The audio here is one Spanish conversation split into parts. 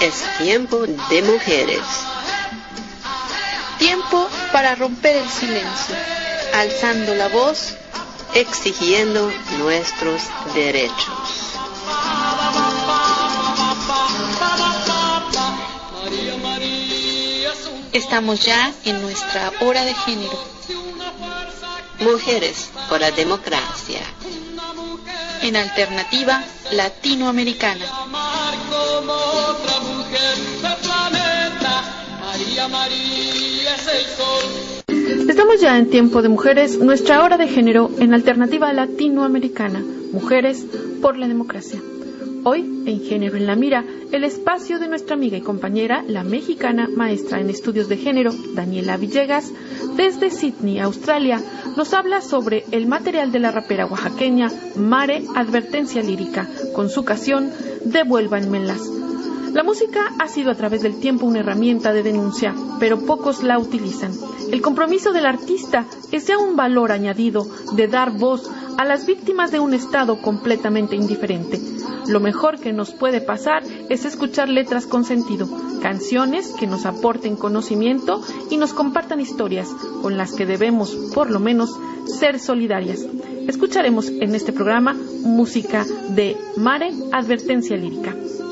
Es tiempo de mujeres. Tiempo para romper el silencio, alzando la voz, exigiendo nuestros derechos. Estamos ya en nuestra hora de género. Mujeres por la democracia. En alternativa latinoamericana. Estamos ya en tiempo de mujeres, nuestra hora de género en alternativa latinoamericana. Mujeres por la democracia. Hoy, en Género en la Mira, el espacio de nuestra amiga y compañera, la mexicana maestra en estudios de género, Daniela Villegas, desde Sydney, Australia, nos habla sobre el material de la rapera oaxaqueña Mare, Advertencia Lírica, con su canción Devuélvanmelas. La música ha sido a través del tiempo una herramienta de denuncia, pero pocos la utilizan. El compromiso del artista es ya un valor añadido de dar voz a las víctimas de un Estado completamente indiferente. Lo mejor que nos puede pasar es escuchar letras con sentido, canciones que nos aporten conocimiento y nos compartan historias con las que debemos, por lo menos, ser solidarias. Escucharemos en este programa música de Mare, Advertencia Lírica.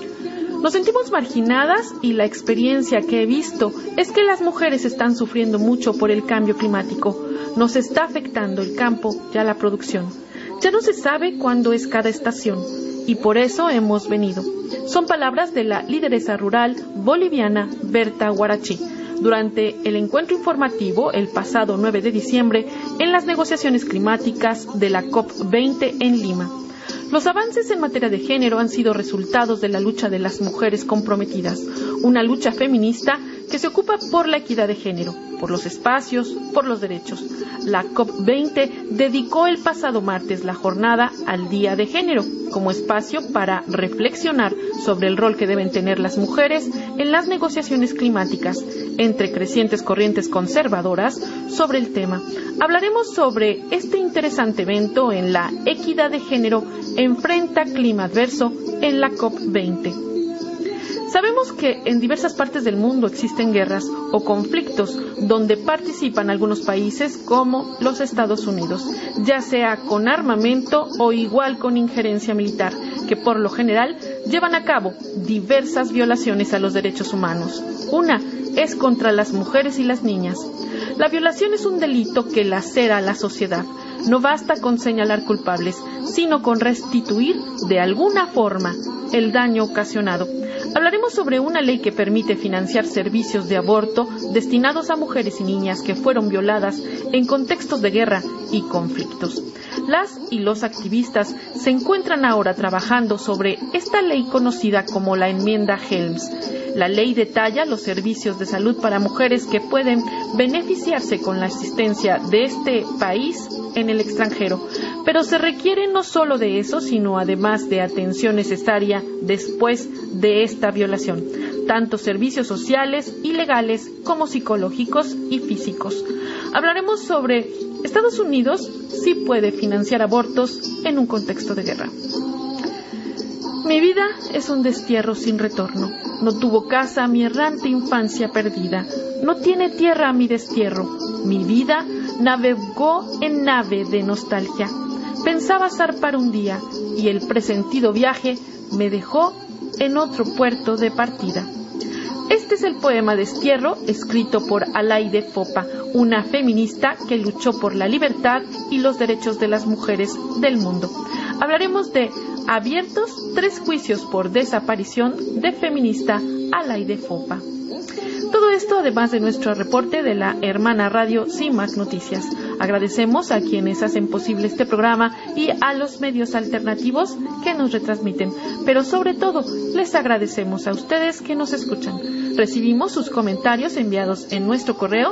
Nos sentimos marginadas y la experiencia que he visto es que las mujeres están sufriendo mucho por el cambio climático. Nos está afectando el campo y a la producción. Ya no se sabe cuándo es cada estación y por eso hemos venido. Son palabras de la lideresa rural boliviana Berta Guarachi durante el encuentro informativo el pasado 9 de diciembre en las negociaciones climáticas de la COP20 en Lima. Los avances en materia de género han sido resultados de la lucha de las mujeres comprometidas, una lucha feminista que se ocupa por la equidad de género, por los espacios, por los derechos. La COP20 dedicó el pasado martes la jornada al Día de Género, como espacio para reflexionar sobre el rol que deben tener las mujeres en las negociaciones climáticas, entre crecientes corrientes conservadoras sobre el tema. Hablaremos sobre este interesante evento en la equidad de género enfrenta clima adverso en la COP20. Sabemos que en diversas partes del mundo existen guerras o conflictos donde participan algunos países como los Estados Unidos, ya sea con armamento o igual con injerencia militar, que por lo general llevan a cabo diversas violaciones a los derechos humanos. Una es contra las mujeres y las niñas. La violación es un delito que lacera a la sociedad. No basta con señalar culpables, sino con restituir de alguna forma el daño ocasionado. Hablaremos sobre una ley que permite financiar servicios de aborto destinados a mujeres y niñas que fueron violadas en contextos de guerra y conflictos. Las y los activistas se encuentran ahora trabajando sobre esta ley conocida como la enmienda Helms. La ley detalla los servicios de salud para mujeres que pueden beneficiarse con la asistencia de este país en el extranjero, pero se requiere no solo de eso, sino además de atención necesaria después de esta violación, tanto servicios sociales y legales como psicológicos y físicos. Hablaremos sobre Estados Unidos sí puede financiar abortos en un contexto de guerra. Mi vida es un destierro sin retorno. No tuvo casa mi errante infancia perdida. No tiene tierra mi destierro. Mi vida navegó en nave de nostalgia. Pensaba zarpar un día y el presentido viaje me dejó en otro puerto de partida. Este es el poema Destierro, escrito por Alaide Fopa, una feminista que luchó por la libertad y los derechos de las mujeres del mundo. Hablaremos de abiertos 3 juicios por desaparición de feminista Alaide Fopa. Todo esto además de nuestro reporte de la hermana radio CIMAC Noticias. Agradecemos a quienes hacen posible este programa y a los medios alternativos que nos retransmiten, pero sobre todo les agradecemos a ustedes que nos escuchan. Recibimos sus comentarios enviados en nuestro correo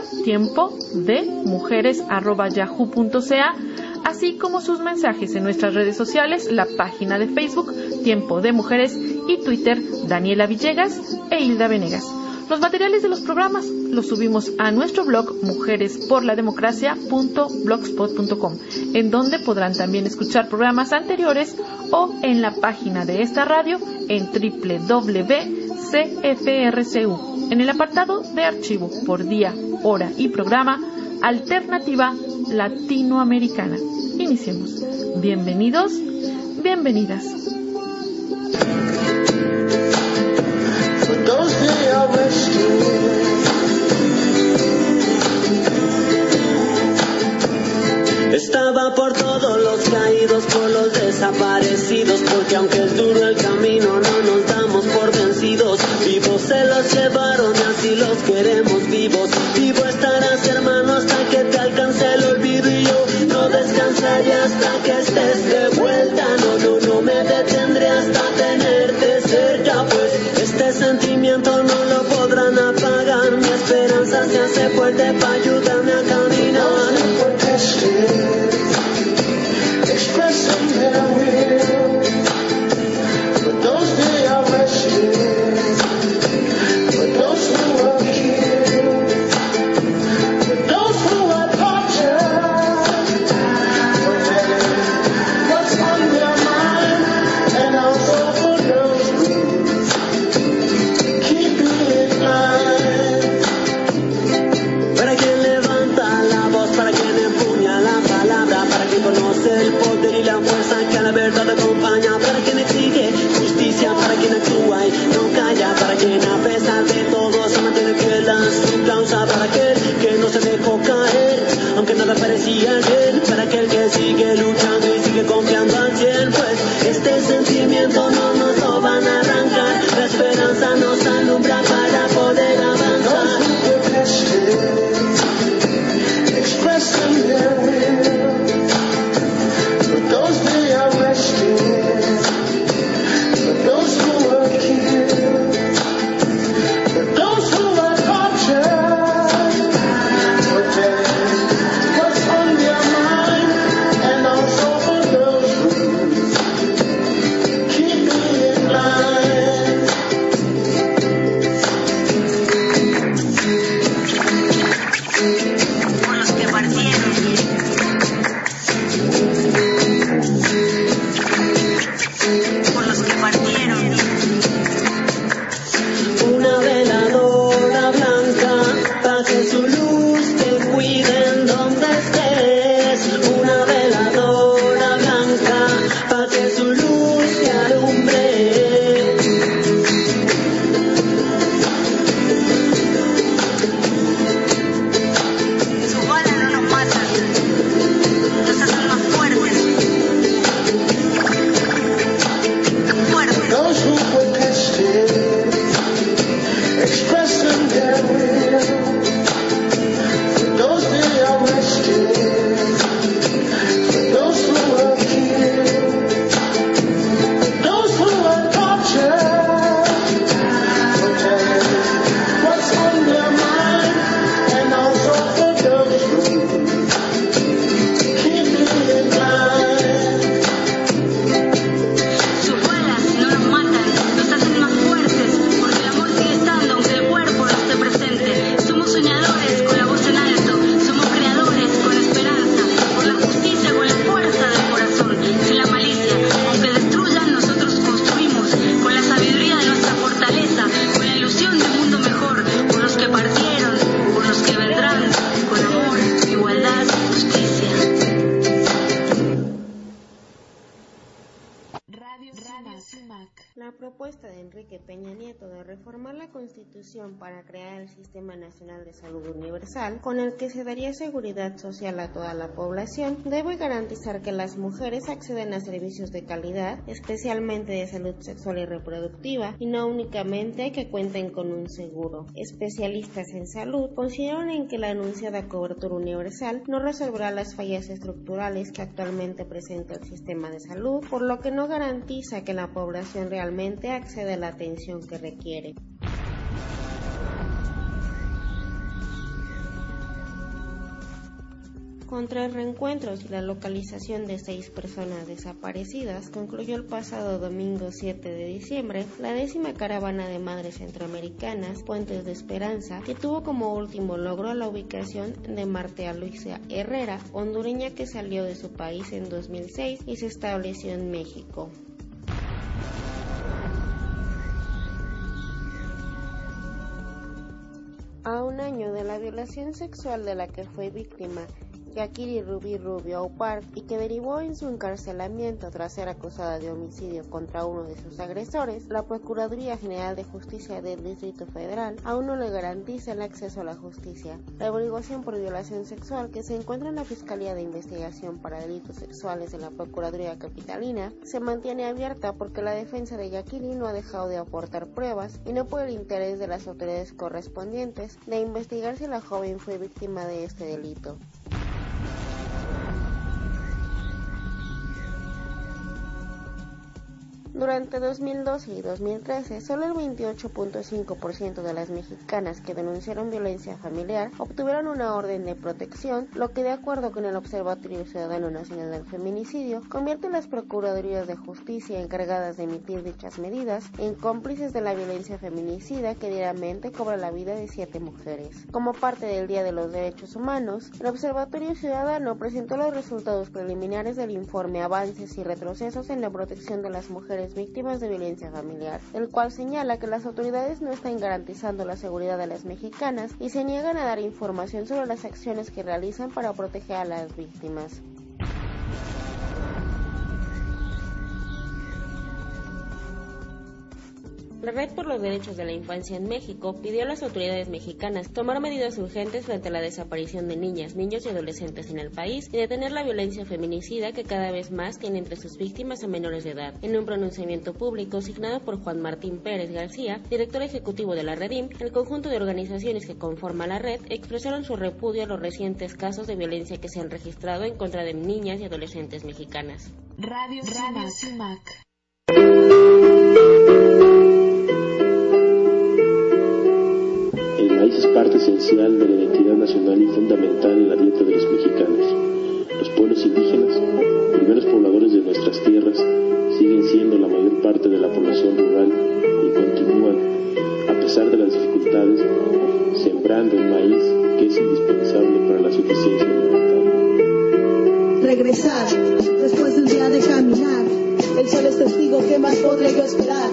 tiempodemujeres@yahoo.ca, así como sus mensajes en nuestras redes sociales, la página de Facebook Tiempo de Mujeres y Twitter Daniela Villegas e Hilda Venegas. Los materiales de los programas los subimos a nuestro blog mujeresporlademocracia.blogspot.com, en donde podrán también escuchar programas anteriores o en la página de esta radio en www.cimacradio.com. CFRCU, en el apartado de archivo por día, hora y programa, Alternativa Latinoamericana. Iniciemos. Bienvenidos, bienvenidas. Estaba por todos los caídos, por los desaparecidos, porque aunque es duro el camino, no nos damos por vencidos. Vivos se los llevaron, así los queremos vivos. Vivo estarás, hermano, hasta que te alcance el olvido, y yo no descansaré hasta que estés de vuelta. No me detendré hasta tenerte cerca, pues este sentimiento no lo podrán apagar. Mi esperanza se hace fuerte para ayudarme a caminar. Expressing their will, but those they are rescued, but those who are killed, but those who are tortured, what's on their mind, and also for those who keep it blind. Para quien levanta la voz, para quien empuña la palabra, para quien conoce el poder y la fuerza que a la verdad acompaña, para quien exige justicia, para quien actúa y no calla, para quien a pesar de todo se mantiene fiel a su causa, para aquel que no se dejó caer, aunque nada parecía ayer, para aquel que sigue luchando y sigue confiando al cielo, pues este sentimiento no nos lo van a arrancar, la esperanza nos alumbra para poder avanzar. Expressing their will, but those they are rescued, but those who are killed, but those who are tortured, what's on their mind, and also for those who keep it blind. Por los que partieron, por los que partieron. Una veladora blanca, para que su luz te cuide en donde estés. Una veladora blanca, para que su luz te alumbre. Sus balas no nos matan, nos hacen más fuertes. Those who protested, expressing their will, for those they are rescued, for those who are killed, for those who are tortured, what's on their mind, and also for those who keep it blind. Sus balas no nos matan, nos hacen más fuertes, porque el amor sigue estando aunque el cuerpo no esté presente. Somos soñadores con la voz en alto, somos creadores con esperanza, por la justicia con la fuerza del corazón, sin la malicia, aunque destruyan nosotros construimos, con la sabiduría de nuestra fortaleza, con la ilusión de un mundo mejor, por los que partieron, por los que vendrán, con amor, igualdad, justicia. La propuesta de Enrique Peña Nieto de reformar la Constitución para crear el Sistema Nacional de Salud Universal, con el que se daría seguridad social a toda la población, debe garantizar que las mujeres acceden a servicios de calidad, especialmente de salud sexual y reproductiva, y no únicamente que cuenten con un seguro. Especialistas en salud consideran en que la anunciada cobertura universal no resolverá las fallas estructurales que actualmente presenta el sistema de salud, por lo que no garantiza que la población realmente accede a la atención que requiere. Contra el reencuentro y la localización de 6 personas desaparecidas, concluyó el pasado domingo 7 de diciembre la 10ª caravana de madres centroamericanas Puentes de Esperanza, que tuvo como último logro la ubicación de Marta Luisa Herrera, hondureña que salió de su país en 2006 y se estableció en México. A un año de la violación sexual de la que fue víctima Yakiri Ruby Rubio Park y que derivó en su encarcelamiento tras ser acusada de homicidio contra uno de sus agresores, la Procuraduría General de Justicia del Distrito Federal aún no le garantiza el acceso a la justicia. La averiguación por violación sexual que se encuentra en la Fiscalía de Investigación para Delitos Sexuales de la Procuraduría Capitalina se mantiene abierta porque la defensa de Yakiri no ha dejado de aportar pruebas y no por el interés de las autoridades correspondientes de investigar si la joven fue víctima de este delito. Durante 2012 y 2013, solo el 28.5% de las mexicanas que denunciaron violencia familiar obtuvieron una orden de protección, lo que de acuerdo con el Observatorio Ciudadano Nacional del Feminicidio, convierte a las Procuradurías de Justicia encargadas de emitir dichas medidas en cómplices de la violencia feminicida que diariamente cobra la vida de 7 mujeres. Como parte del Día de los Derechos Humanos, el Observatorio Ciudadano presentó los resultados preliminares del informe Avances y Retrocesos en la Protección de las Mujeres víctimas de violencia familiar, el cual señala que las autoridades no están garantizando la seguridad de las mexicanas y se niegan a dar información sobre las acciones que realizan para proteger a las víctimas. La Red por los Derechos de la Infancia en México pidió a las autoridades mexicanas tomar medidas urgentes frente a la desaparición de niñas, niños y adolescentes en el país y detener la violencia feminicida que cada vez más tiene entre sus víctimas a menores de edad. En un pronunciamiento público signado por Juan Martín Pérez García, director ejecutivo de la Redim, el conjunto de organizaciones que conforman la red expresaron su repudio a los recientes casos de violencia que se han registrado en contra de niñas y adolescentes mexicanas. Radio CIMAC. El maíz es parte esencial de la identidad nacional y fundamental en la dieta de los mexicanos. Los pueblos indígenas, primeros pobladores de nuestras tierras, siguen siendo la mayor parte de la población rural y continúan, a pesar de las dificultades, sembrando el maíz que es indispensable para la suficiencia alimentaria. Regresar, después de un día de caminar, el sol es testigo, ¿qué más podré yo esperar?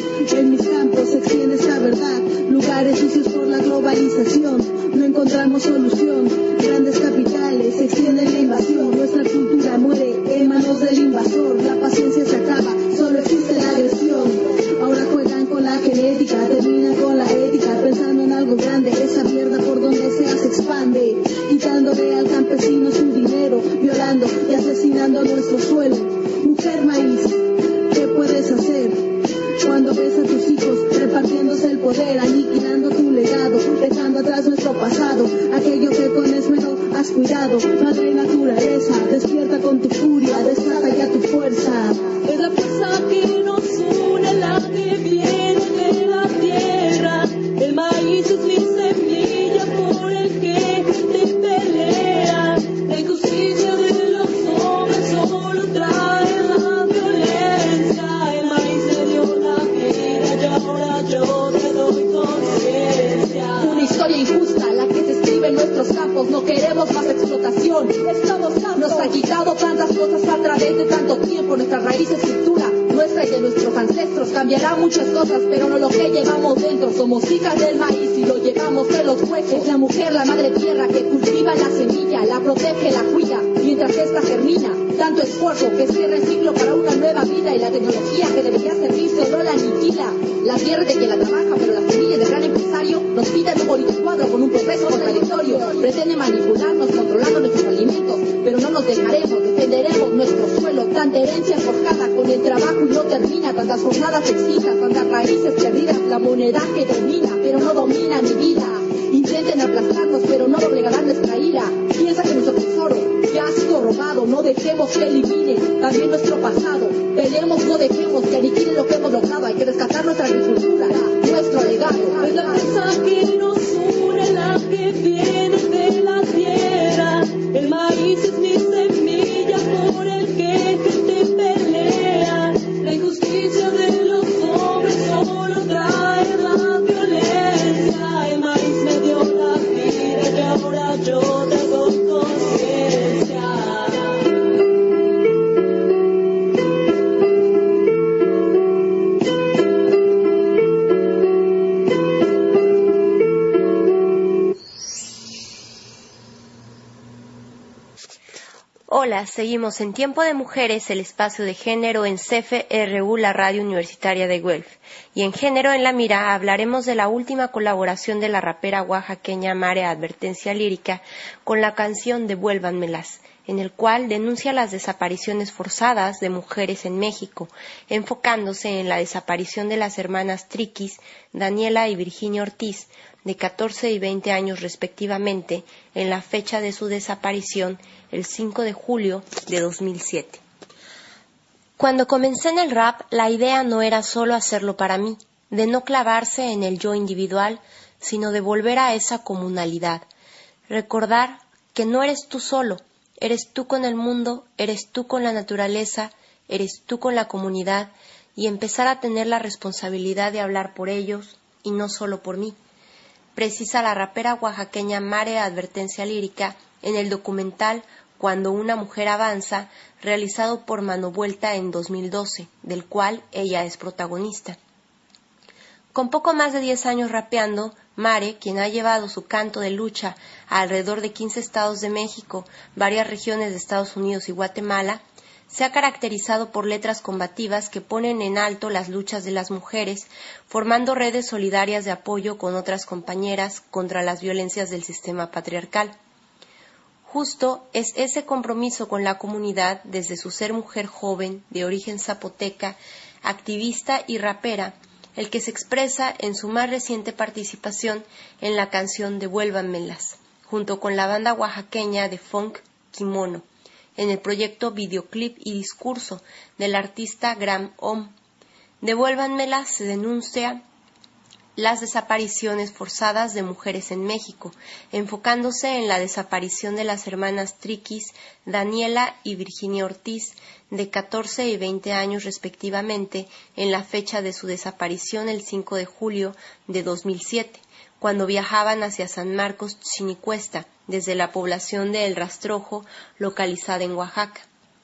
En mis campos se extiende esta verdad, lugares sucios por la globalización, no encontramos solución, grandes capitales se extienden la invasión, nuestra cultura muere en manos del invasor, la paciencia se acaba, solo existe la agresión, ahora juegan con la genética, terminan con la ética, pensando en algo grande, esa mierda por donde sea se expande, quitándole al campesino su dinero, violando y asesinando nuestro suelo. Mujer maíz, ¿qué puedes hacer? Cuando ves a tus hijos repartiéndose el poder, aniquilando tu legado, dejando atrás nuestro pasado, aquello que con esmero has cuidado. Madre naturaleza, despierta con tu furia, desata ya tu fuerza. Es la fuerza que nos une, la que viene de la tierra. El maíz es mi semilla por el que te pelea. La injusticia de los hombres solo trae la violencia. El maíz me dio la vida y ahora yo te doy conciencia. Una historia injusta, la que se escribe en nuestros campos. No queremos más explotación. Nos ha quitado tantas cosas a través de tanto tiempo. Nuestras raíces, cultura nuestra y de nuestros ancestros. Cambiará muchas cosas, pero no lo que llevamos dentro. Somos hijas del maíz y lo llevamos en los huesos. Es la mujer, la madre tierra, que cultiva la semilla, la protege, la cuida, mientras esta germina. Tanto esfuerzo que cierra el ciclo para una nueva vida, y la tecnología que debería servir solo la aniquila. La tierra de quien la trabaja, pero las semillas del gran empresario nos piden un bonito cuadro con un proceso contradictorio. Pretende manipularnos, controlando nuestros alimentos, pero no nos dejaremos, defenderemos nuestro suelo. Tanta herencia forjada con el trabajo y no termina, tantas jornadas exijas, tantas raíces perdidas, la moneda que domina, pero no domina mi vida. Intenten aplastarnos, pero no doblegarán nuestra ira. Piensa que nuestro tesoro ya ha sido robado, no dejemos que elimine también nuestro pasado. Peleemos, no dejemos que aniquilen lo que hemos logrado. Hay que rescatar nuestra agricultura, nuestro legado. Es la fuerza que nos une, la que viene de la tierra. El maíz es mi semilla por el que te pelea. La injusticia de los hombres solo trae la violencia. El maíz me dio la vida y ahora yo te doy conciencia. Hola, seguimos en Tiempo de Mujeres, el espacio de género en CFRU, la radio universitaria de Guelph. Y en Género en la Mira hablaremos de la última colaboración de la rapera oaxaqueña Mare Advertencia Lírica con la canción Devuélvanmelas, en el cual denuncia las desapariciones forzadas de mujeres en México, enfocándose en la desaparición de las hermanas Triquis, Daniela y Virginia Ortiz, de 14 y 20 años respectivamente, en la fecha de su desaparición, el 5 de julio de 2007. Cuando comencé en el rap, la idea no era solo hacerlo para mí, de no clavarse en el yo individual, sino de volver a esa comunalidad. Recordar que no eres tú solo, eres tú con el mundo, eres tú con la naturaleza, eres tú con la comunidad, y empezar a tener la responsabilidad de hablar por ellos y no solo por mí. Precisa la rapera oaxaqueña Mare Advertencia Lírica en el documental Cuando una mujer avanza, realizado por Mano Vuelta en 2012, del cual ella es protagonista. Con poco más de 10 años rapeando, Mare, quien ha llevado su canto de lucha a alrededor de 15 estados de México, varias regiones de Estados Unidos y Guatemala, se ha caracterizado por letras combativas que ponen en alto las luchas de las mujeres, formando redes solidarias de apoyo con otras compañeras contra las violencias del sistema patriarcal. Justo es ese compromiso con la comunidad desde su ser mujer joven, de origen zapoteca, activista y rapera, el que se expresa en su más reciente participación en la canción Devuélvanmelas, junto con la banda oaxaqueña de funk Kimono, en el proyecto Videoclip y Discurso del artista Gram Om. Devuélvanmelas se denuncia las desapariciones forzadas de mujeres en México, enfocándose en la desaparición de las hermanas Triquis, Daniela y Virginia Ortiz, de 14 y 20 años respectivamente, en la fecha de su desaparición el 5 de julio de 2007, cuando viajaban hacia San Marcos Chinicuesta, desde la población de El Rastrojo, localizada en Oaxaca.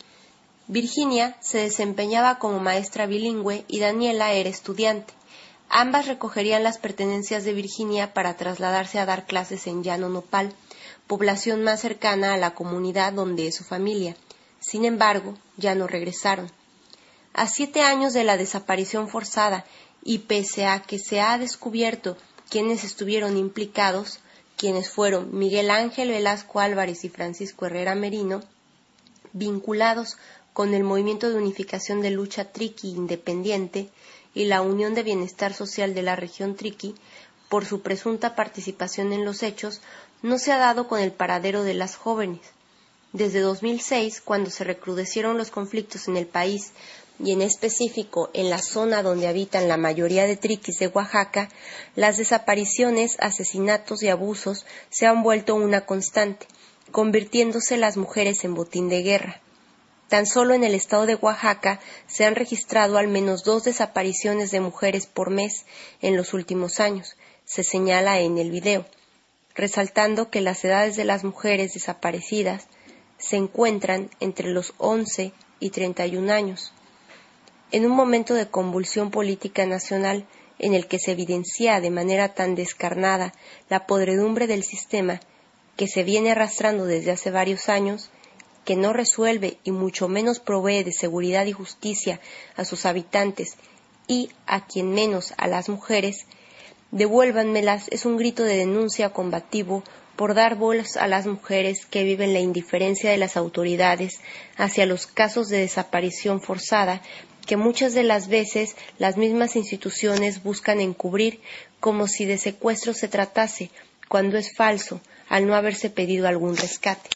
Virginia se desempeñaba como maestra bilingüe y Daniela era estudiante. Ambas recogerían las pertenencias de Virginia para trasladarse a dar clases en Llano Nopal, población más cercana a la comunidad donde es su familia. Sin embargo, ya no regresaron. A 7 años de la desaparición forzada, y pese a que se ha descubierto quienes estuvieron implicados, quienes fueron Miguel Ángel Velasco Álvarez y Francisco Herrera Merino, vinculados con el Movimiento de Unificación de Lucha Triqui Independiente y la Unión de Bienestar Social de la región Triqui, por su presunta participación en los hechos, no se ha dado con el paradero de las jóvenes. Desde 2006, cuando se recrudecieron los conflictos en el país, y en específico en la zona donde habitan la mayoría de triquis de Oaxaca, las desapariciones, asesinatos y abusos se han vuelto una constante, convirtiéndose las mujeres en botín de guerra. Tan solo en el estado de Oaxaca se han registrado al menos 2 desapariciones de mujeres por mes en los últimos años, se señala en el video, resaltando que las edades de las mujeres desaparecidas se encuentran entre los 11 y 31 años. En un momento de convulsión política nacional en el que se evidencia de manera tan descarnada la podredumbre del sistema que se viene arrastrando desde hace varios años, que no resuelve y mucho menos provee de seguridad y justicia a sus habitantes y, a quien menos, a las mujeres, Devuélvanmelas es un grito de denuncia combativo por dar voz a las mujeres que viven la indiferencia de las autoridades hacia los casos de desaparición forzada que muchas de las veces las mismas instituciones buscan encubrir como si de secuestro se tratase, cuando es falso, al no haberse pedido algún rescate.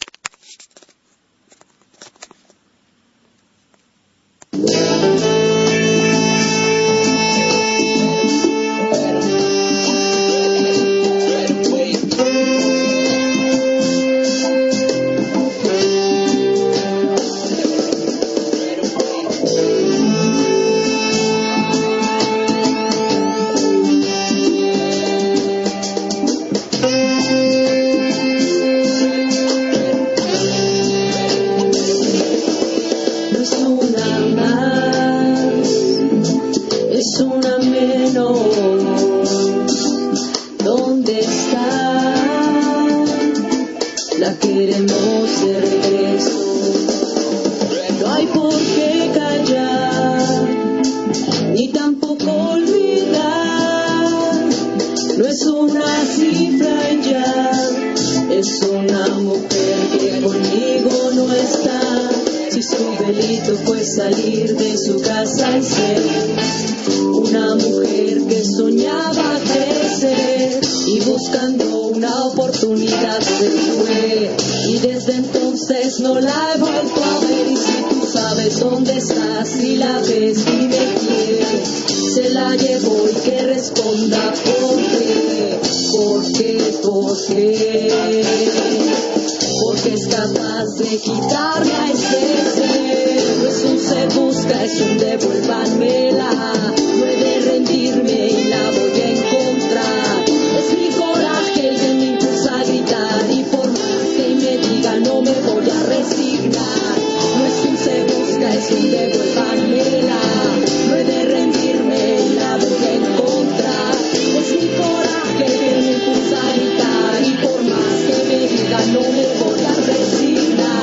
una cifra ya. Es una mujer que conmigo no está. Si su delito fue salir de su casa y ser una mujer que soñaba crecer y buscando una oportunidad se fue. Y desde entonces no la he vuelto a ver. Y si tú sabes dónde está, si la ves, dime quién se la llevó y que responda por qué. ¿Por qué? ¿Por qué? Porque es capaz de quitarme a ese ser. No es un se busca, es un devuélvanmela. No he de rendirme y la voy a encontrar. Es mi coraje el que me impulsa a gritar. Y por más que me diga no me voy a resignar. No es un se busca, es un devuélvanmela. No he de rendirme y la voy a encontrar. Es mi coraje el que me impulsa a gritar. Y por más que me diga no me voy a resignar.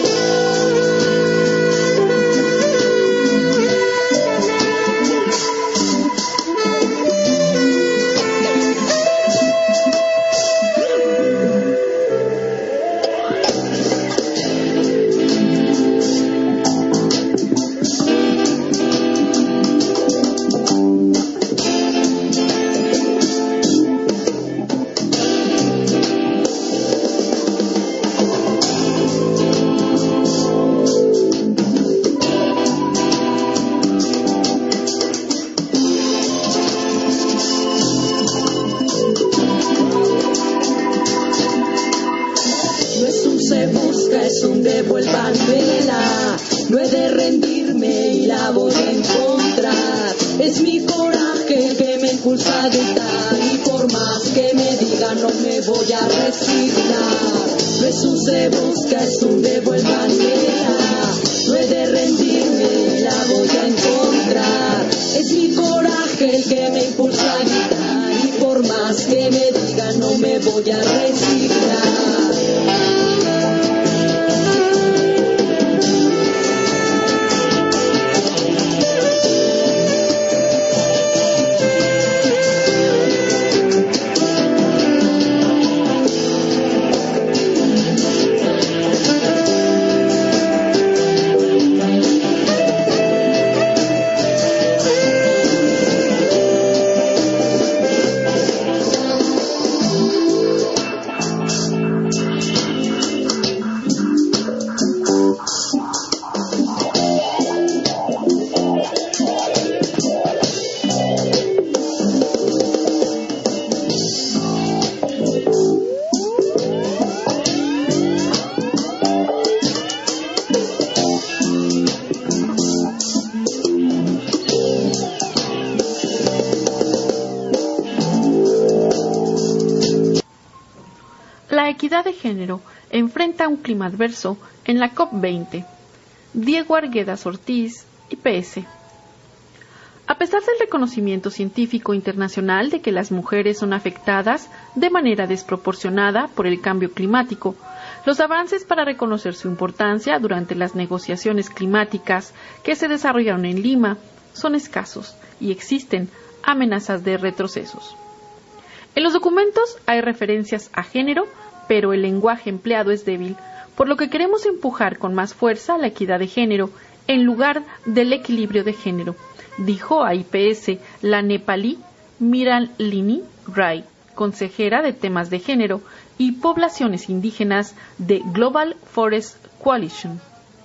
No he de rendirme y la voy a encontrar. Es mi coraje el que me impulsa a gritar. Y por más que me diga no me voy a resignar. No es un se busca, es un devuélvanmela. No he de rendirme y la voy a encontrar. Es mi coraje el que me impulsa a gritar. Y por más que me diga no me voy a resignar. La equidad de género enfrenta un clima adverso en la COP20. Diego Arguedas Ortiz, IPS. A pesar del reconocimiento científico internacional de que las mujeres son afectadas de manera desproporcionada por el cambio climático, los avances para reconocer su importancia durante las negociaciones climáticas que se desarrollaron en Lima son escasos y existen amenazas de retrocesos. En los documentos hay referencias a género, pero el lenguaje empleado es débil, por lo que queremos empujar con más fuerza la equidad de género en lugar del equilibrio de género, dijo a IPS la nepalí Mrinalini Rai, consejera de temas de género y poblaciones indígenas de Global Forest Coalition.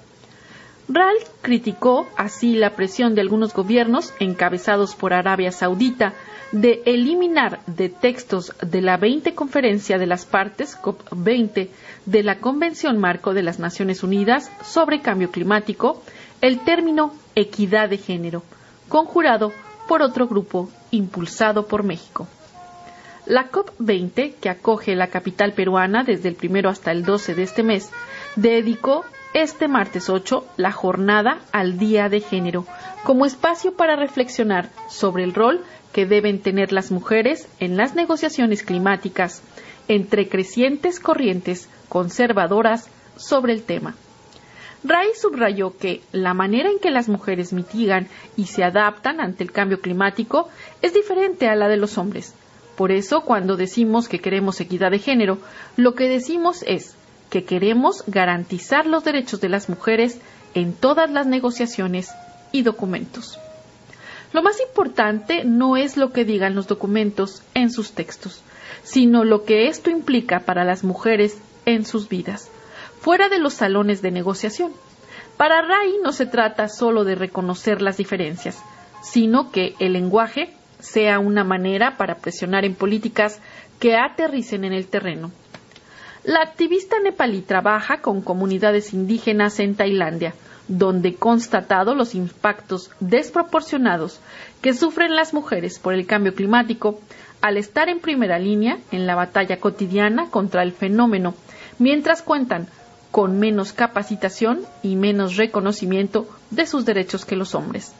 Rai criticó así la presión de algunos gobiernos encabezados por Arabia Saudita de eliminar de textos de la 20 Conferencia de las Partes, COP20, de la Convención Marco de las Naciones Unidas sobre Cambio Climático, el término equidad de género, conjurado por otro grupo impulsado por México. La COP20, que acoge la capital peruana desde el 1 hasta el 12 de este mes, dedicó este martes 8 la jornada al Día de Género, como espacio para reflexionar sobre el rol que deben tener las mujeres en las negociaciones climáticas, entre crecientes corrientes conservadoras sobre el tema. Rai subrayó que la manera en que las mujeres mitigan y se adaptan ante el cambio climático es diferente a la de los hombres, Por eso, cuando decimos que queremos equidad de género, lo que decimos es que queremos garantizar los derechos de las mujeres en todas las negociaciones y documentos. Lo más importante no es lo que digan los documentos en sus textos, sino lo que esto implica para las mujeres en sus vidas, fuera de los salones de negociación. Para Ray no se trata solo de reconocer las diferencias, sino que el lenguaje sea una manera para presionar en políticas que aterricen en el terreno. La activista nepalí trabaja con comunidades indígenas en Tailandia, donde constatado los impactos desproporcionados que sufren las mujeres por el cambio climático, al estar en primera línea en la batalla cotidiana contra el fenómeno, mientras cuentan con menos capacitación y menos reconocimiento de sus derechos que los hombres.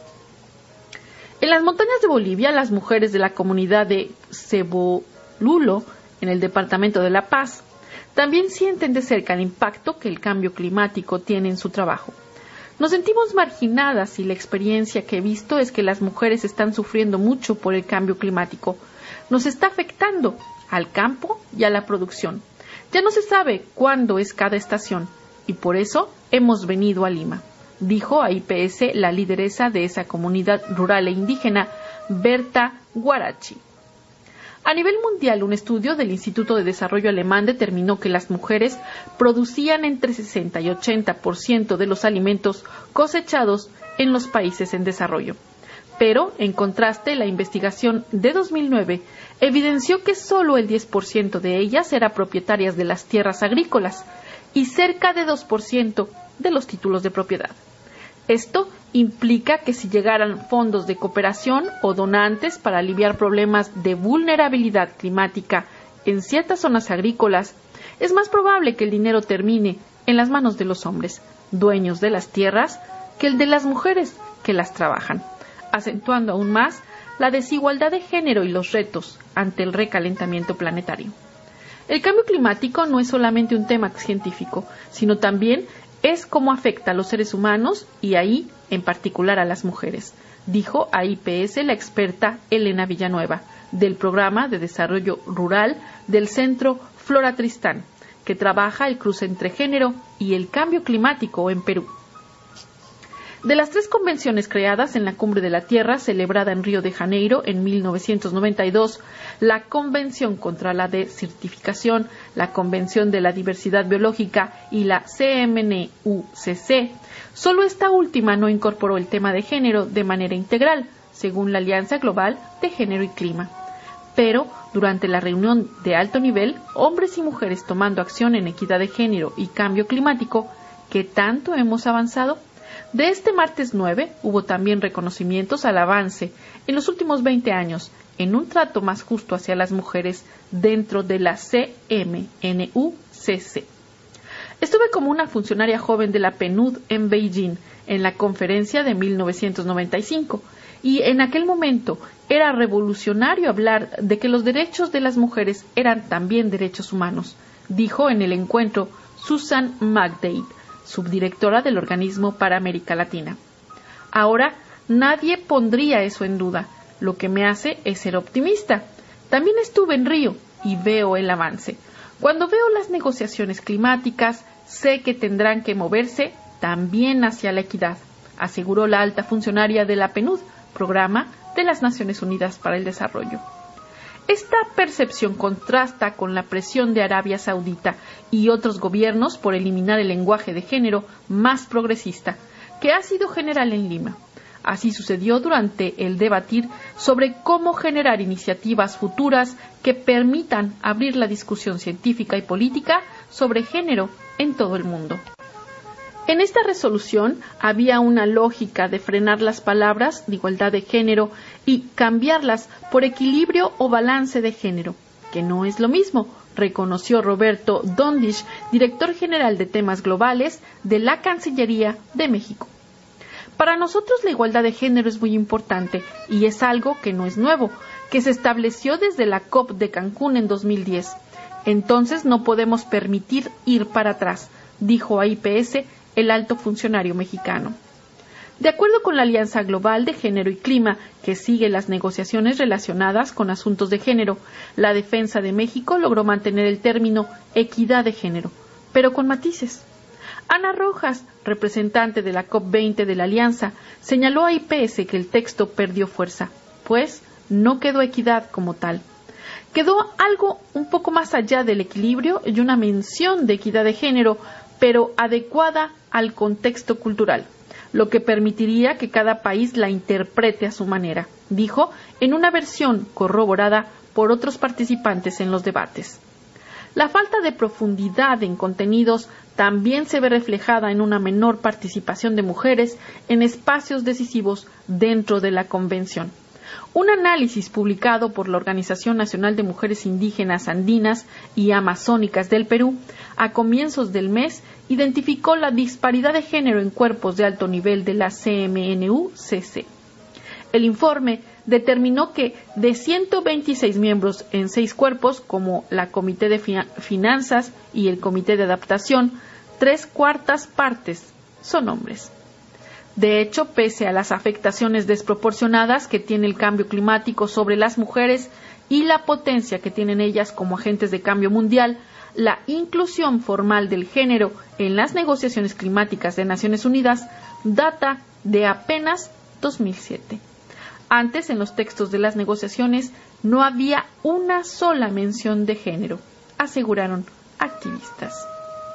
En las montañas de Bolivia, las mujeres de la comunidad de Cebolulo, en el departamento de La Paz, también sienten de cerca el impacto que el cambio climático tiene en su trabajo. Nos sentimos marginadas y la experiencia que he visto es que las mujeres están sufriendo mucho por el cambio climático. Nos está afectando al campo y a la producción. Ya no se sabe cuándo es cada estación y por eso hemos venido a Lima, dijo a IPS la lideresa de esa comunidad rural e indígena, Berta Guarachi. A nivel mundial, un estudio del Instituto de Desarrollo Alemán determinó que las mujeres producían entre 60 y 80% de los alimentos cosechados en los países en desarrollo. Pero, en contraste, la investigación de 2009 evidenció que solo el 10% de ellas eran propietarias de las tierras agrícolas y cerca de 2% de los títulos de propiedad. Esto implica que si llegaran fondos de cooperación o donantes para aliviar problemas de vulnerabilidad climática en ciertas zonas agrícolas, es más probable que el dinero termine en las manos de los hombres, dueños de las tierras, que el de las mujeres que las trabajan, acentuando aún más la desigualdad de género y los retos ante el recalentamiento planetario. El cambio climático no es solamente un tema científico, sino también es cómo afecta a los seres humanos y ahí, en particular a las mujeres, dijo a IPS la experta Elena Villanueva, del Programa de Desarrollo Rural del Centro Flora Tristán, que trabaja el cruce entre género y el cambio climático en Perú. De las 3 convenciones creadas en la Cumbre de la Tierra, celebrada en Río de Janeiro en 1992, la Convención contra la Desertificación, la Convención de la Diversidad Biológica y la CMNUCC, solo esta última no incorporó el tema de género de manera integral, según la Alianza Global de Género y Clima. Pero, durante la reunión de alto nivel, hombres y mujeres tomando acción en equidad de género y cambio climático, ¿qué tanto hemos avanzado? De este martes 9 hubo también reconocimientos al avance en los últimos 20 años en un trato más justo hacia las mujeres dentro de la CMNUCC. Estuve como una funcionaria joven de la PNUD en Beijing en la conferencia de 1995 y en aquel momento era revolucionario hablar de que los derechos de las mujeres eran también derechos humanos, dijo en el encuentro Susan McDade, subdirectora del organismo para América Latina. Ahora, nadie pondría eso en duda. Lo que me hace es ser optimista. También estuve en Río y veo el avance. Cuando veo las negociaciones climáticas, sé que tendrán que moverse también hacia la equidad, aseguró la alta funcionaria de la PNUD, Programa de las Naciones Unidas para el Desarrollo. Esta percepción contrasta con la presión de Arabia Saudita y otros gobiernos por eliminar el lenguaje de género más progresista, que ha sido general en Lima. Así sucedió durante el debatir sobre cómo generar iniciativas futuras que permitan abrir la discusión científica y política sobre género en todo el mundo. En esta resolución había una lógica de frenar las palabras de igualdad de género y cambiarlas por equilibrio o balance de género, que no es lo mismo, reconoció Roberto Dondish, director general de temas globales de la Cancillería de México. Para nosotros la igualdad de género es muy importante y es algo que no es nuevo, que se estableció desde la COP de Cancún en 2010. Entonces no podemos permitir ir para atrás, dijo a IPS el alto funcionario mexicano. De acuerdo con la Alianza Global de Género y Clima, que sigue las negociaciones relacionadas con asuntos de género, la defensa de México logró mantener el término equidad de género, pero con matices. Ana Rojas, representante de la COP20 de la Alianza, señaló a IPS que el texto perdió fuerza, pues no quedó equidad como tal. Quedó algo un poco más allá del equilibrio y una mención de equidad de género, pero adecuada al contexto cultural, lo que permitiría que cada país la interprete a su manera, dijo en una versión corroborada por otros participantes en los debates. La falta de profundidad en contenidos también se ve reflejada en una menor participación de mujeres en espacios decisivos dentro de la convención. Un análisis publicado por la Organización Nacional de Mujeres Indígenas Andinas y Amazónicas del Perú a comienzos del mes identificó la disparidad de género en cuerpos de alto nivel de la CMNU-CC. El informe determinó que de 126 miembros en 6 cuerpos, como la Comité de Finanzas y el Comité de Adaptación, 3/4 partes son hombres. De hecho, pese a las afectaciones desproporcionadas que tiene el cambio climático sobre las mujeres y la potencia que tienen ellas como agentes de cambio mundial, la inclusión formal del género en las negociaciones climáticas de Naciones Unidas data de apenas 2007. Antes, en los textos de las negociaciones, no había una sola mención de género, aseguraron activistas.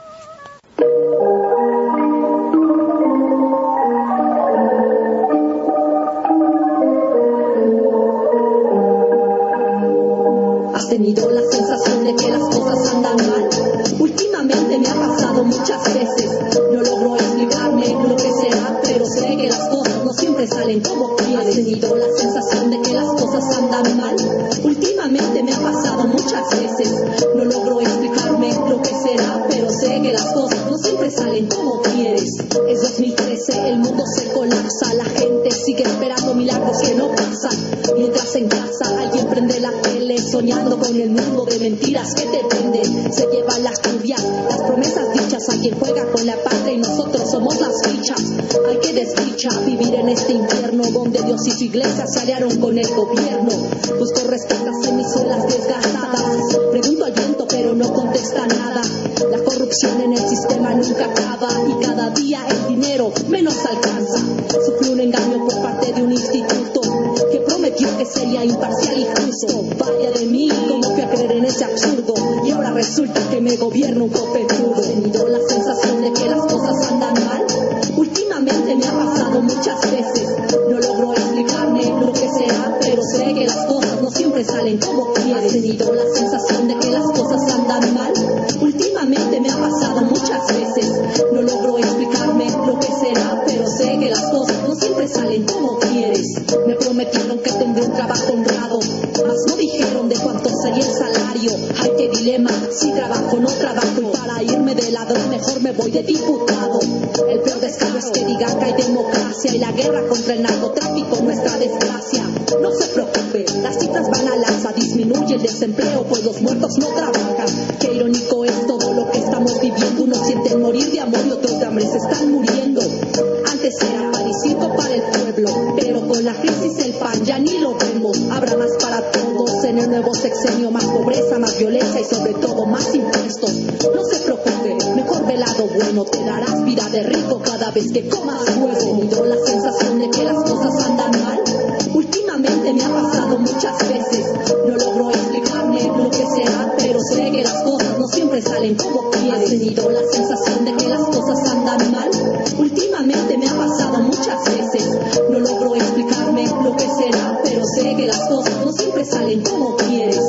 ¿Has tenido la sensación de que las cosas andan mal? Últimamente me ha pasado muchas veces. No logro explicarme lo que será, pero sé que las cosas no siempre salen como quieres. ¿Has tenido la sensación de que las cosas andan mal? Últimamente me ha pasado muchas veces. No logro explicarme lo que será, pero sé que las cosas no siempre salen como quieres. Es 2013, el mundo se colapsa, la gente sigue esperando milagros que no pasan. Mientras en casa alguien prende la tele, soñando con el mundo de mentiras que te vende. Se lleva la lluvia, las promesas dichas, alguien juega con la patria y nosotros somos las fichas. Hay que desdicha vivir en este infierno donde Dios y su iglesia se aliaron con el gobierno. Busco respuestas en mis suelas desgastadas, pregunto al viento pero no contesta nada. La corrupción en el sistema nunca acaba y cada día el dinero menos alcanza. Sufrí un engaño por parte de un instituto que prometió que sería imparcial y justo. Vaya de mí, como fui a creer en ese absurdo, y ahora resulta que me gobierna un copetudo. He tenido la sensación de que las cosas andan mal. Últimamente me ha pasado muchas veces. No logro explicarme lo que será, pero sé que las cosas no siempre salen como quieres. He tenido la sensación de que las cosas andan mal. Últimamente me ha pasado muchas veces. No logro explicarme lo que será, pero sé que las cosas no siempre salen como quieres. Me prometieron que tendré un trabajo honrado, mas no dijeron de cuánto sería el salario. Ay, qué dilema, si trabajo no trabajo, y para irme de ladrón mejor me voy de diputado. El peor descaro es que digan que hay democracia y la guerra contra el narcotráfico nuestra desgracia. No se preocupe, las cifras van al alza, disminuye el desempleo pues los muertos no trabajan. Qué irónico es todo lo que estamos viviendo, unos sienten morir de amor y otros de hambre se están muriendo. Antes era pan y circo para el pueblo, pero con la crisis el pan ya ni lo vemos. Habrá más para todos en el nuevo sexenio, más pobreza, más violencia y sobre todo más impuestos. No se preocupe, mejor ve el lado bueno, te darás vida de rico cada vez que comas huevo. He tenido la sensación de que las cosas andan mal. Últimamente me ha pasado muchas veces. No logro explicarme lo que será, pero sé que las cosas no siempre salen como quieres. He tenido la sensación de que las cosas andan mal. Últimamente me ha pasado muchas veces. No logro explicarme lo que será, pero sé que las cosas no siempre salen como quieres.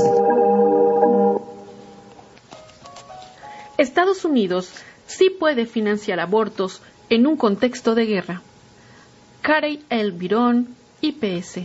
Estados Unidos sí puede financiar abortos en un contexto de guerra. Carey L. Birón, IPS.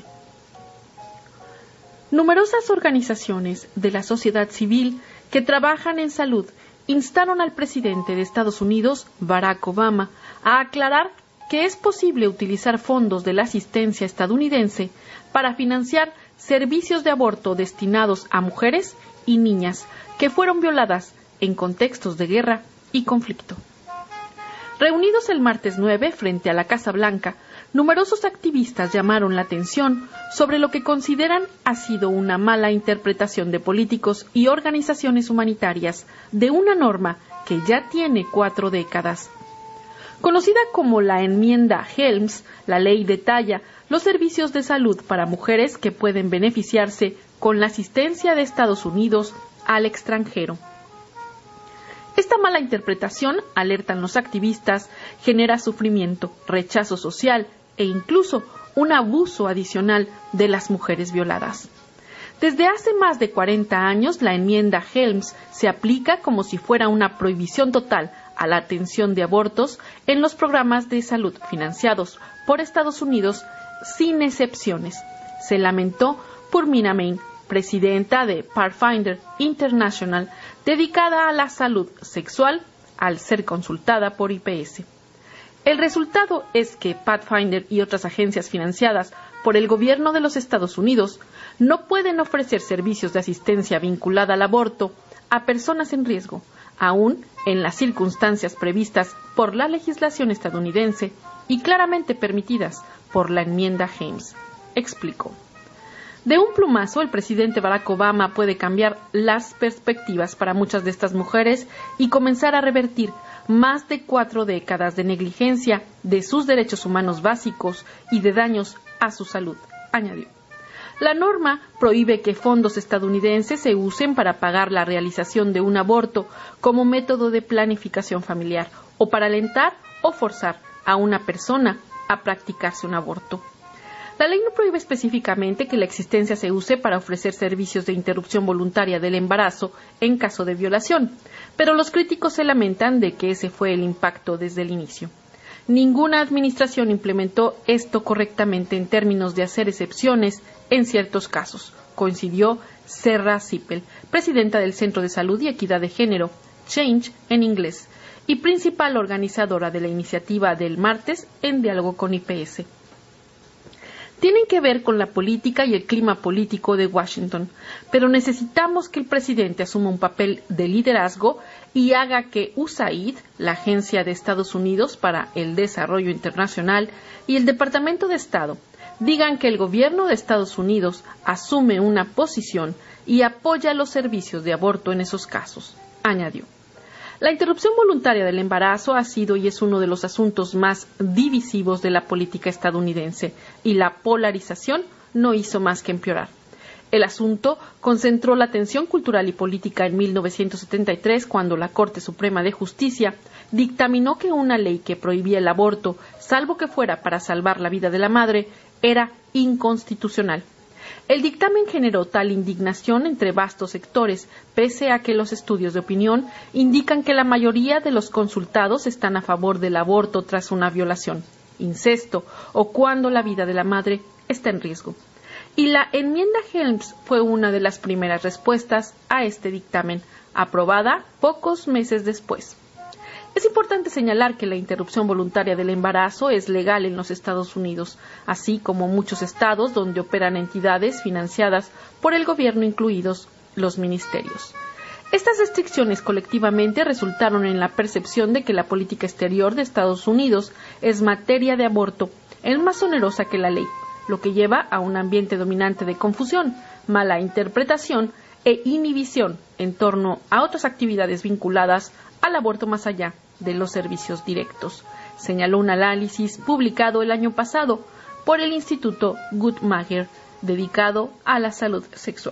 Numerosas organizaciones de la sociedad civil que trabajan en salud instaron al presidente de Estados Unidos, Barack Obama, a aclarar que es posible utilizar fondos de la asistencia estadounidense para financiar servicios de aborto destinados a mujeres y niñas que fueron violadas en contextos de guerra y conflicto. Reunidos el martes 9 frente a la Casa Blanca, numerosos activistas llamaron la atención sobre lo que consideran ha sido una mala interpretación de políticos y organizaciones humanitarias de una norma que ya tiene 4 décadas. Conocida como la enmienda Helms, la ley detalla los servicios de salud para mujeres que pueden beneficiarse con la asistencia de Estados Unidos al extranjero. Esta mala interpretación, alertan los activistas, genera sufrimiento, rechazo social e incluso un abuso adicional de las mujeres violadas. Desde hace más de 40 años, la enmienda Helms se aplica como si fuera una prohibición total a la atención de abortos en los programas de salud financiados por Estados Unidos, sin excepciones. Se lamentó Purmina Main, presidenta de Pathfinder International, dedicada a la salud sexual, al ser consultada por IPS. El resultado es que Pathfinder y otras agencias financiadas por el gobierno de los Estados Unidos no pueden ofrecer servicios de asistencia vinculada al aborto a personas en riesgo, aún en las circunstancias previstas por la legislación estadounidense y claramente permitidas por la enmienda Helms, explicó. De un plumazo, el presidente Barack Obama puede cambiar las perspectivas para muchas de estas mujeres y comenzar a revertir más de 4 décadas de negligencia de sus derechos humanos básicos y de daños a su salud, añadió. La norma prohíbe que fondos estadounidenses se usen para pagar la realización de un aborto como método de planificación familiar o para alentar o forzar a una persona a practicarse un aborto. La ley no prohíbe específicamente que la existencia se use para ofrecer servicios de interrupción voluntaria del embarazo en caso de violación, pero los críticos se lamentan de que ese fue el impacto desde el inicio. Ninguna administración implementó esto correctamente en términos de hacer excepciones en ciertos casos, coincidió Serra Zippel, presidenta del Centro de Salud y Equidad de Género, Change en inglés, y principal organizadora de la iniciativa del martes en diálogo con IPS. Tienen que ver con la política y el clima político de Washington, pero necesitamos que el presidente asuma un papel de liderazgo y haga que USAID, la Agencia de Estados Unidos para el Desarrollo Internacional, y el Departamento de Estado digan que el gobierno de Estados Unidos asume una posición y apoya los servicios de aborto en esos casos, añadió. La interrupción voluntaria del embarazo ha sido y es uno de los asuntos más divisivos de la política estadounidense, y la polarización no hizo más que empeorar. El asunto concentró la atención cultural y política en 1973, cuando la Corte Suprema de Justicia dictaminó que una ley que prohibía el aborto, salvo que fuera para salvar la vida de la madre, era inconstitucional. El dictamen generó tal indignación entre vastos sectores, pese a que los estudios de opinión indican que la mayoría de los consultados están a favor del aborto tras una violación, incesto o cuando la vida de la madre está en riesgo. Y la enmienda Helms fue una de las primeras respuestas a este dictamen, aprobada pocos meses después. Es importante señalar que la interrupción voluntaria del embarazo es legal en los Estados Unidos, así como muchos estados donde operan entidades financiadas por el gobierno, incluidos los ministerios. Estas restricciones colectivamente resultaron en la percepción de que la política exterior de Estados Unidos es materia de aborto, es más onerosa que la ley, lo que lleva a un ambiente dominante de confusión, mala interpretación e inhibición en torno a otras actividades vinculadas al aborto más allá de los servicios directos, señaló un análisis publicado el año pasado por el Instituto Guttmacher, dedicado a la salud sexual.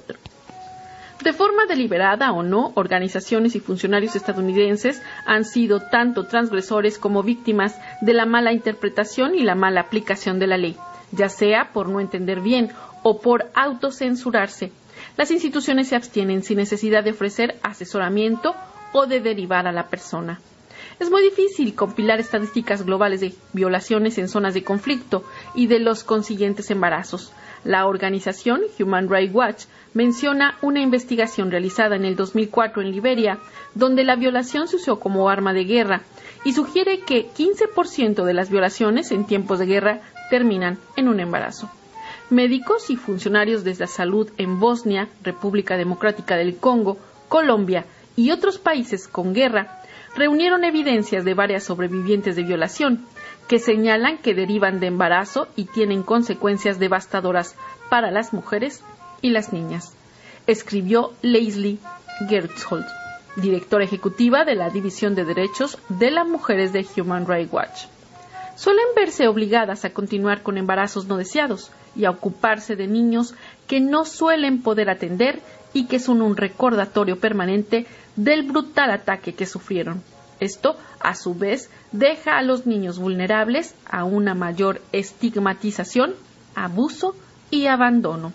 De forma deliberada o no, organizaciones y funcionarios estadounidenses han sido tanto transgresores como víctimas de la mala interpretación y la mala aplicación de la ley, ya sea por no entender bien o por autocensurarse. Las instituciones se abstienen sin necesidad de ofrecer asesoramiento o de derivar a la persona. Es muy difícil compilar estadísticas globales de violaciones en zonas de conflicto y de los consiguientes embarazos. La organización Human Rights Watch menciona una investigación realizada en el 2004 en Liberia, donde la violación se usó como arma de guerra, y sugiere que 15% de las violaciones en tiempos de guerra terminan en un embarazo. Médicos y funcionarios de la salud en Bosnia, República Democrática del Congo, Colombia y otros países con guerra reunieron evidencias de varias sobrevivientes de violación que señalan que derivan de embarazo y tienen consecuencias devastadoras para las mujeres y las niñas, escribió Leslie Gertzold, directora ejecutiva de la División de Derechos de las Mujeres de Human Rights Watch. Suelen verse obligadas a continuar con embarazos no deseados y a ocuparse de niños que no suelen poder atender y que son un recordatorio permanente del brutal ataque que sufrieron. Esto, a su vez, deja a los niños vulnerables a una mayor estigmatización, abuso y abandono.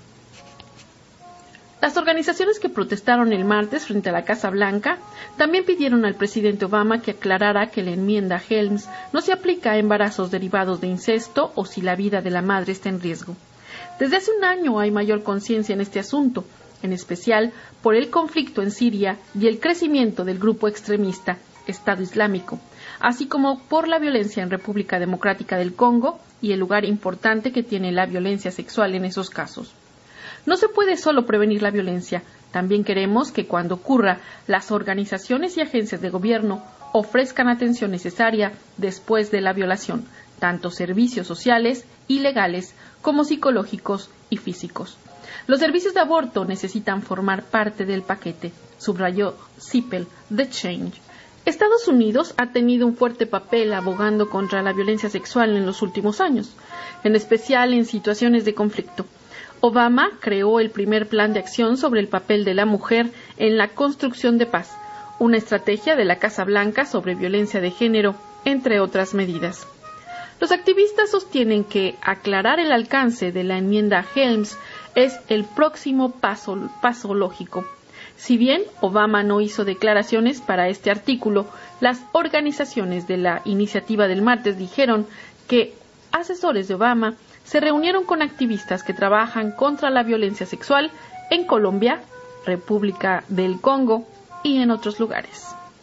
Las organizaciones que protestaron el martes frente a la Casa Blanca también pidieron al presidente Obama que aclarara que la enmienda Helms no se aplica a embarazos derivados de incesto o si la vida de la madre está en riesgo. Desde hace un año hay mayor conciencia en este asunto, en especial por el conflicto en Siria y el crecimiento del grupo extremista Estado Islámico, así como por la violencia en República Democrática del Congo y el lugar importante que tiene la violencia sexual en esos casos. No se puede solo prevenir la violencia, también queremos que cuando ocurra, las organizaciones y agencias de gobierno ofrezcan atención necesaria después de la violación, tanto servicios sociales y legales como psicológicos y físicos. Los servicios de aborto necesitan formar parte del paquete, subrayó Zippel de Change. Estados Unidos ha tenido un fuerte papel abogando contra la violencia sexual en los últimos años, en especial en situaciones de conflicto. Obama creó el primer plan de acción sobre el papel de la mujer en la construcción de paz, una estrategia de la Casa Blanca sobre violencia de género, entre otras medidas. Los activistas sostienen que aclarar el alcance de la enmienda Helms es el próximo paso lógico. Si bien Obama no hizo declaraciones para este artículo, las organizaciones de la iniciativa del martes dijeron que asesores de Obama se reunieron con activistas que trabajan contra la violencia sexual en Colombia, República del Congo y en otros lugares.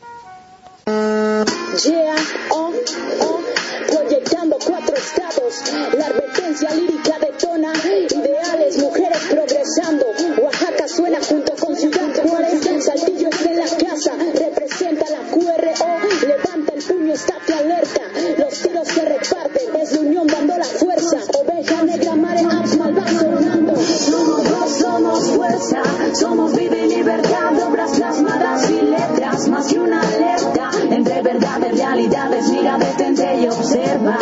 Proyectando 4 estados, la advertencia lírica detona ideales, mujeres progresando. Oaxaca suena junto con Ciudad Juárez, Saltillo está en la casa, representa la QRO, levanta el puño, estate alerta, los tiros se reparten, es la unión dando la fuerza, oveja negra, mare, Axmal va sonando. Somos dos, somos fuerza, somos vida y libertad, obras plasmadas y letras, más que una alerta, entre verdades, realidades, mira, detente y observa.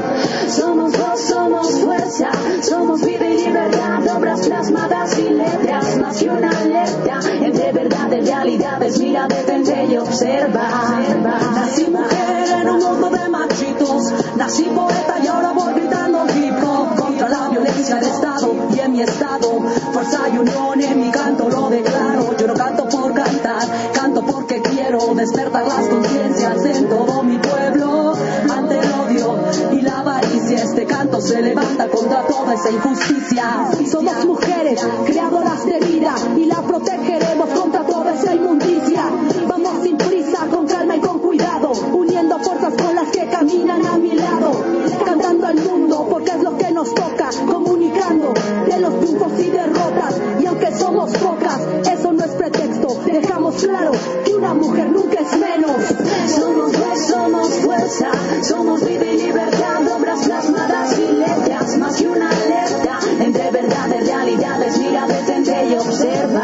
Somos voz, somos fuerza, somos vida y libertad, obras plasmadas y letras, más que una alerta, entre verdades, realidades, mira, detente y observa. Nací mujer en un mundo de machitos, nací poeta y ahora voy gritando hip hop contra la violencia del Estado y en mi estado, fuerza y unión en mi canto lo declaro. Yo no canto por cantar, canto porque quiero despertar las conciencias en todo mi pueblo ante el odio y la avaricia. Este canto se levanta contra toda esa injusticia. Somos mujeres, creadoras de vida, y la protegeremos contra toda esa inmundicia. Vamos sin prisa, con calma y con cuidado, uniendo fuerzas con las que caminan a mi lado, cantando al mundo porque es lo que nos toca, comunicando de los triunfos y derrotas. Y aunque somos pocas, eso no es pretexto, dejamos claro que una mujer nunca es menos. Somos voz, somos fuerza, somos vida y libertad, obras plasmadas y letras, más que una alerta, entre verdades, realidades, mira, detente y observa.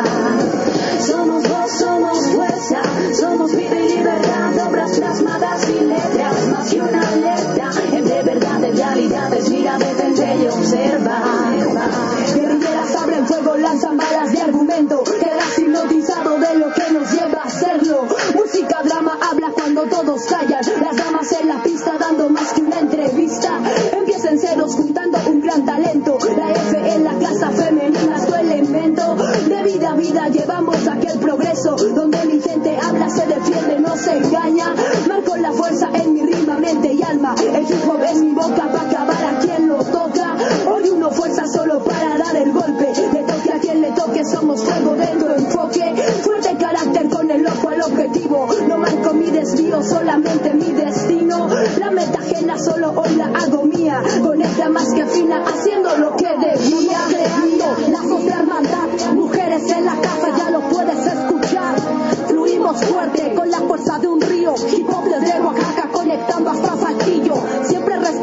Somos voz, somos fuerza, somos vida y libertad, obras plasmadas y letras, más que una alerta, entre verdades, realidades, mira, detente y observa. Guerrilleras abren fuego, lanzan balas de argumento, quedas hipnotizado de lo que nos lleva a hacerlo. Música, drama, habla cuando todos callan, las damas en la pista dando más que una entrevista. Empiecen ceros juntando un gran talento, la F en la casa femenina es tu elemento. De vida a vida llevamos aquel progreso, donde mi gente habla, se defiende, no se engaña. Marco la fuerza en mi rima, mente y alma, el hip hop es mi boca para acabar a quien lo toca. Hoy uno fuerza solo para dar el golpe, le toque a quien le toque, somos fuego de tu enfoque. Fuerte carácter con el ojo al objetivo, no marco mi desvío, solamente mi destino. La meta ajena solo hoy la hago mía, con esta más que afina, haciendo lo que debía. Creando lazos de hermandad, mujeres en la casa, ya lo puedes escuchar. Fluimos fuerte con la fuerza de un río, hip hop desde Oaxaca conectando hasta Saltillo, siempre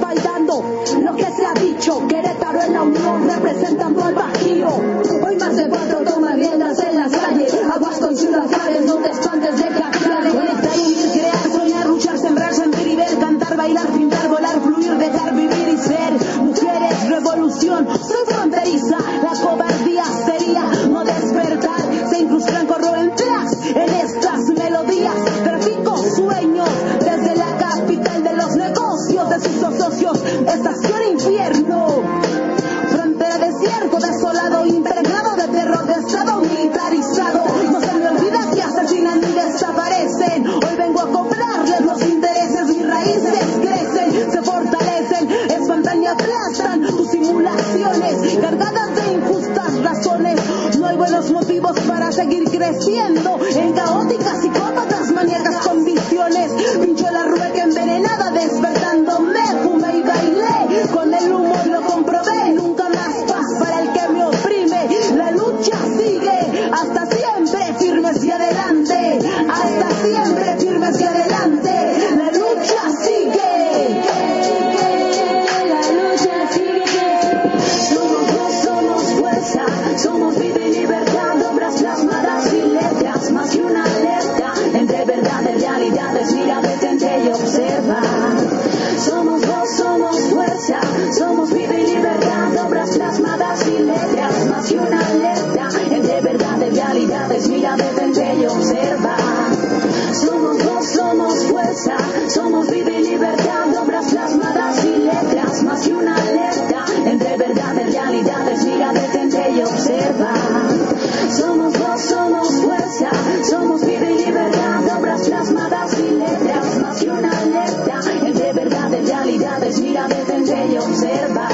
ciudades, no te espantes, deja que hable. Conectar, unir, crear, soñar, luchar, sembrar, sentir y ver, cantar, bailar, pintar, volar, fluir, dejar vivir y ser. Mujeres, revolución, soy fronteriza, la cobardía sería no despertar. Se incrustan corroenteas en estas melodías, trafico sueños desde la capital de los negocios, de sus socios, estación infierno. Frontera desierto, desolado, impregnado de terror, de estado militarizado. No se me olvida que asesinan y desaparecen. Hoy vengo a cobrarles los intereses, mis raíces crecen, se fortalecen, espantan y aplastan tus simulaciones, cargadas de injustas razones. No hay buenos motivos para seguir creciendo en caóticas, psicópatas, maníacas condiciones. Pincho la rueca envenenada, despertándome, fumé y bailé con el humo y lo comprobé. Nunca más paz para el que me oprime. La lucha sigue hasta siempre, firme hacia adelante. Hasta siempre, firme hacia adelante. La lucha sigue. La lucha sigue. Somos voz, somos fuerza, somos vida y libertad, obras plasmadas y letras, más que una alerta entre verdades, realidades. Mira, detente y observa. Somos voz, somos fuerza, somos vida y libertad, obras plasmadas y letras, más que una alerta entre verdades, realidades. Mira, detente y observa. Somos voz, somos fuerza, somos vida y libertad, obras plasmadas y letras, más que una alerta entre verdades, realidades. Mira, detente y observa. Somos voz, somos fuerza, somos vida y libertad, obras plasmadas y letras, más que una alerta entre verdades, realidades. Mira, detente y observa.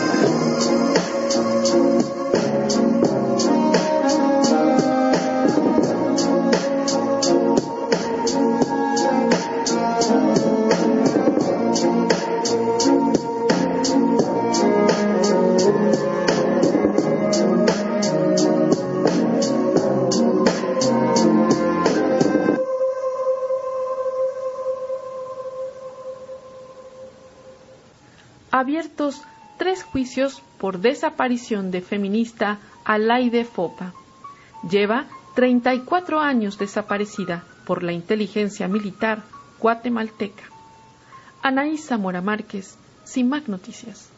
Abiertos 3 juicios por desaparición de feminista Alaide Fopa. Lleva 34 años desaparecida por la inteligencia militar guatemalteca. Anaísa Mora Márquez, CIMAC Noticias.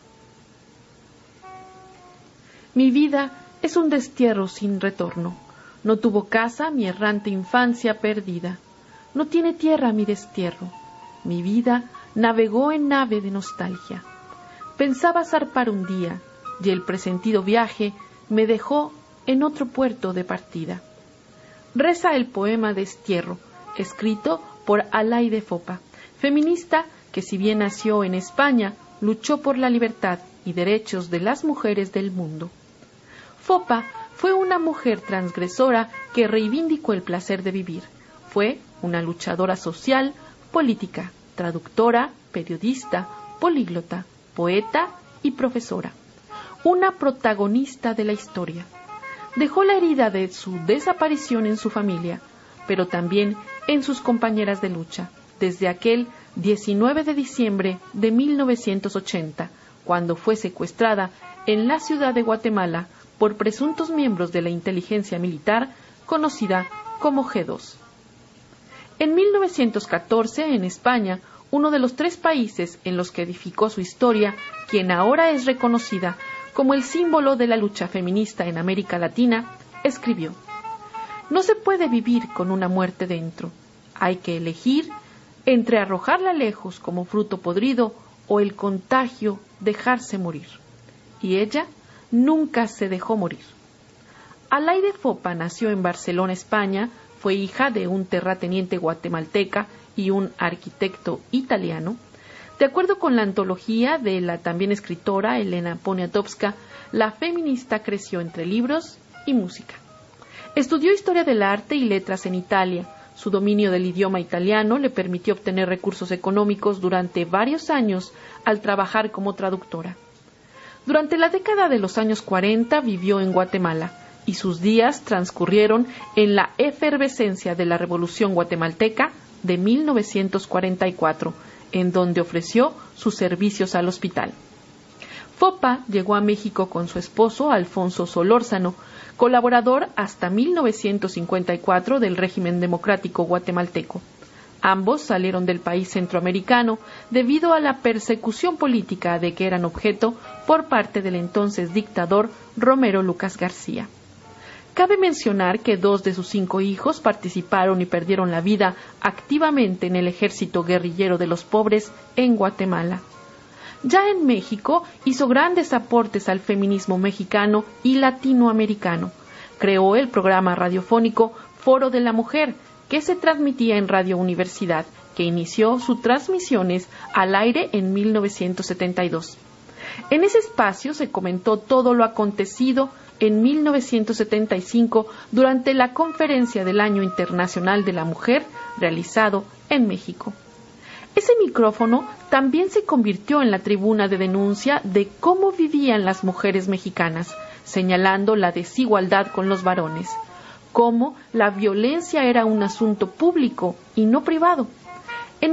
Mi vida es un destierro sin retorno. No tuvo casa mi errante infancia perdida. No tiene tierra mi destierro. Mi vida navegó en nave de nostalgia. Pensaba zarpar un día, y el presentido viaje me dejó en otro puerto de partida. Reza el poema Destierro, escrito por Alaide Fopa, feminista que, si bien nació en España, luchó por la libertad y derechos de las mujeres del mundo. Fopa fue una mujer transgresora que reivindicó el placer de vivir. Fue una luchadora social, política, traductora, periodista, políglota, poeta y profesora. Una protagonista de la historia. Dejó la herida de su desaparición en su familia, pero también en sus compañeras de lucha, desde aquel 19 de diciembre de 1980, cuando fue secuestrada en la ciudad de Guatemala por presuntos miembros de la inteligencia militar conocida como G2. En 1914, en España, uno de los 3 países en los que edificó su historia, quien ahora es reconocida como el símbolo de la lucha feminista en América Latina, escribió: no se puede vivir con una muerte dentro. Hay que elegir entre arrojarla lejos como fruto podrido o el contagio dejarse morir. Y ella nunca se dejó morir. Alaide Fopa nació en Barcelona, España. Fue hija de un terrateniente guatemalteca y un arquitecto italiano. De acuerdo con la antología de la también escritora Elena Poniatowska, la feminista creció entre libros y música. Estudió Historia del Arte y Letras en Italia. Su dominio del idioma italiano le permitió obtener recursos económicos durante varios años al trabajar como traductora. Durante la década de los años 40 vivió en Guatemala y sus días transcurrieron en la efervescencia de la Revolución Guatemalteca de 1944, en donde ofreció sus servicios al hospital. Fopa llegó a México con su esposo, Alfonso Solórzano, colaborador hasta 1954 del régimen democrático guatemalteco. Ambos salieron del país centroamericano debido a la persecución política de que eran objeto por parte del entonces dictador Romero Lucas García. Cabe mencionar que 2 de sus 5 hijos participaron y perdieron la vida activamente en el ejército guerrillero de los pobres en Guatemala. Ya en México hizo grandes aportes al feminismo mexicano y latinoamericano. Creó el programa radiofónico Foro de la Mujer, que se transmitía en Radio Universidad, que inició sus transmisiones al aire en 1972. En ese espacio se comentó todo lo acontecido en 1975 durante la Conferencia del Año Internacional de la Mujer realizado en México. Ese micrófono también se convirtió en la tribuna de denuncia de cómo vivían las mujeres mexicanas, señalando la desigualdad con los varones, cómo la violencia era un asunto público y no privado. En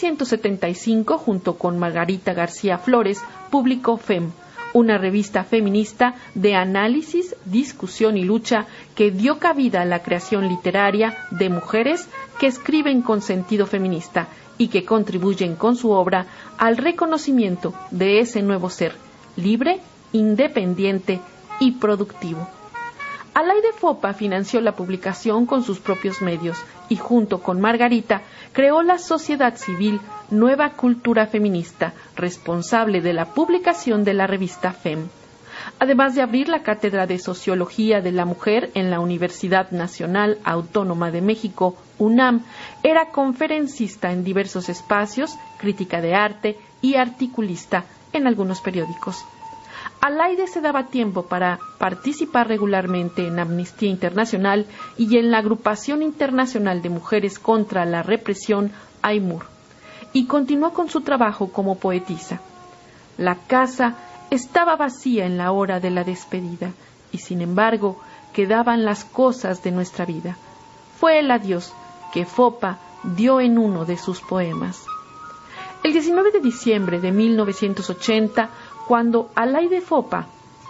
1975, junto con Margarita García Flores, publicó FEM, una revista feminista de análisis, discusión y lucha que dio cabida a la creación literaria de mujeres que escriben con sentido feminista y que contribuyen con su obra al reconocimiento de ese nuevo ser, libre, independiente y productivo. Alaide Fopa financió la publicación con sus propios medios y junto con Margarita creó la sociedad civil Nueva Cultura Feminista, responsable de la publicación de la revista FEM. Además de abrir la Cátedra de Sociología de la Mujer en la Universidad Nacional Autónoma de México, UNAM, era conferencista en diversos espacios, crítica de arte y articulista en algunos periódicos. Alaide se daba tiempo para participar regularmente en Amnistía Internacional y en la Agrupación Internacional de Mujeres contra la Represión, AIMUR, y continuó con su trabajo como poetisa. La casa estaba vacía en la hora de la despedida, y sin embargo quedaban las cosas de nuestra vida. Fue el adiós que Fopa dio en uno de sus poemas. El 19 de diciembre de 1980, cuando Alaide Fopa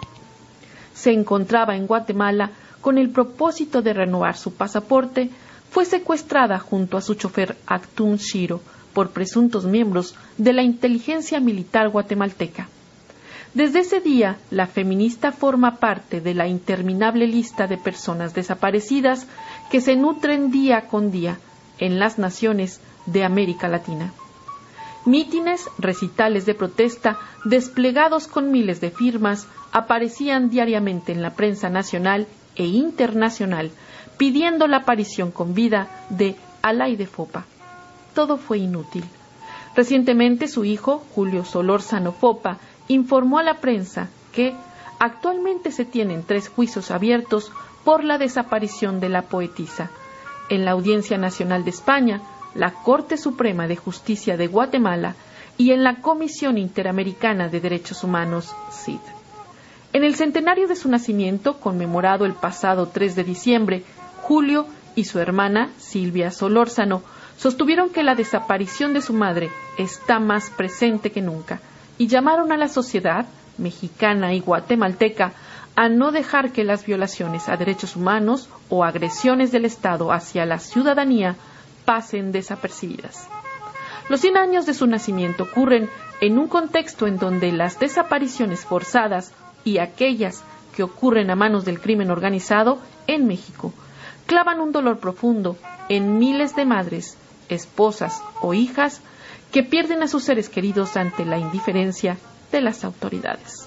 se encontraba en Guatemala con el propósito de renovar su pasaporte, fue secuestrada junto a su chofer Actún Shiro por presuntos miembros de la inteligencia militar guatemalteca. Desde ese día, la feminista forma parte de la interminable lista de personas desaparecidas que se nutren día con día en las naciones de América Latina. Mítines, recitales de protesta, desplegados con miles de firmas, aparecían diariamente en la prensa nacional e internacional, pidiendo la aparición con vida de Alaide Fopa. Todo fue inútil. Recientemente su hijo, Julio Solórzano Fopa, informó a la prensa que actualmente se tienen 3 juicios abiertos por la desaparición de la poetisa. En la Audiencia Nacional de España, la Corte Suprema de Justicia de Guatemala y en la Comisión Interamericana de Derechos Humanos, CID. En el centenario de su nacimiento, conmemorado el pasado 3 de diciembre, Julio y su hermana, Silvia Solórzano, sostuvieron que la desaparición de su madre está más presente que nunca y llamaron a la sociedad mexicana y guatemalteca a no dejar que las violaciones a derechos humanos o agresiones del Estado hacia la ciudadanía pasen desapercibidas. Los 100 años de su nacimiento ocurren en un contexto en donde las desapariciones forzadas y aquellas que ocurren a manos del crimen organizado en México clavan un dolor profundo en miles de madres, esposas o hijas que pierden a sus seres queridos ante la indiferencia de las autoridades.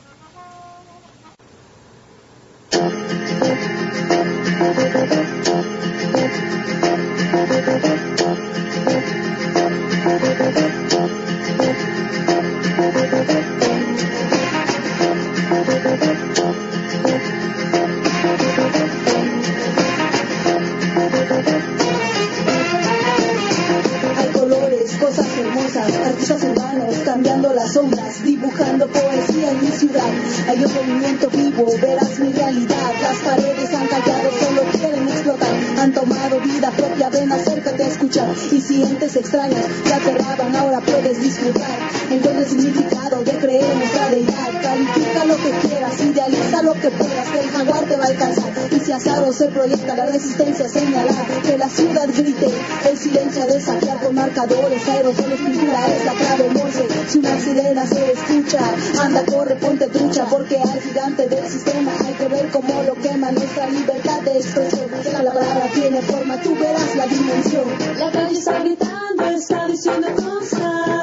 Artistas urbanos cambiando las sombras, dibujando poesía en mi ciudad. Hay un movimiento vivo, verás mi realidad. Las paredes han callado, solo quieren explotar. Han tomado vida propia, ven acerca quédate a escuchar. Y sientes extrañas, te aterraban, ahora puedes disfrutar. Encuentra el significado de creer en nuestra deidad. Califica lo que quieras, idealiza lo que puedas, que el jaguar te va a alcanzar. Y si azaro se proyecta, la resistencia señalar, que la ciudad grite, el silencio a desafiar con marcadores, aerosoles, pintura es la clave morse. Si una sirena se escucha, anda, corre, ponte trucha, porque al gigante del sistema hay que ver cómo lo quema nuestra libertad de expresión. Que la palabra tiene forma, tú verás la dimensión. La calle está gritando, está diciendo cosas.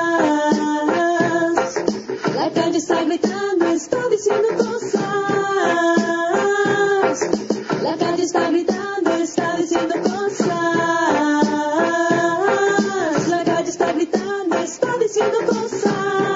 La calle está gritando, está diciendo cosas. La calle está gritando, está diciendo cosas. La calle está gritando, está diciendo cosas.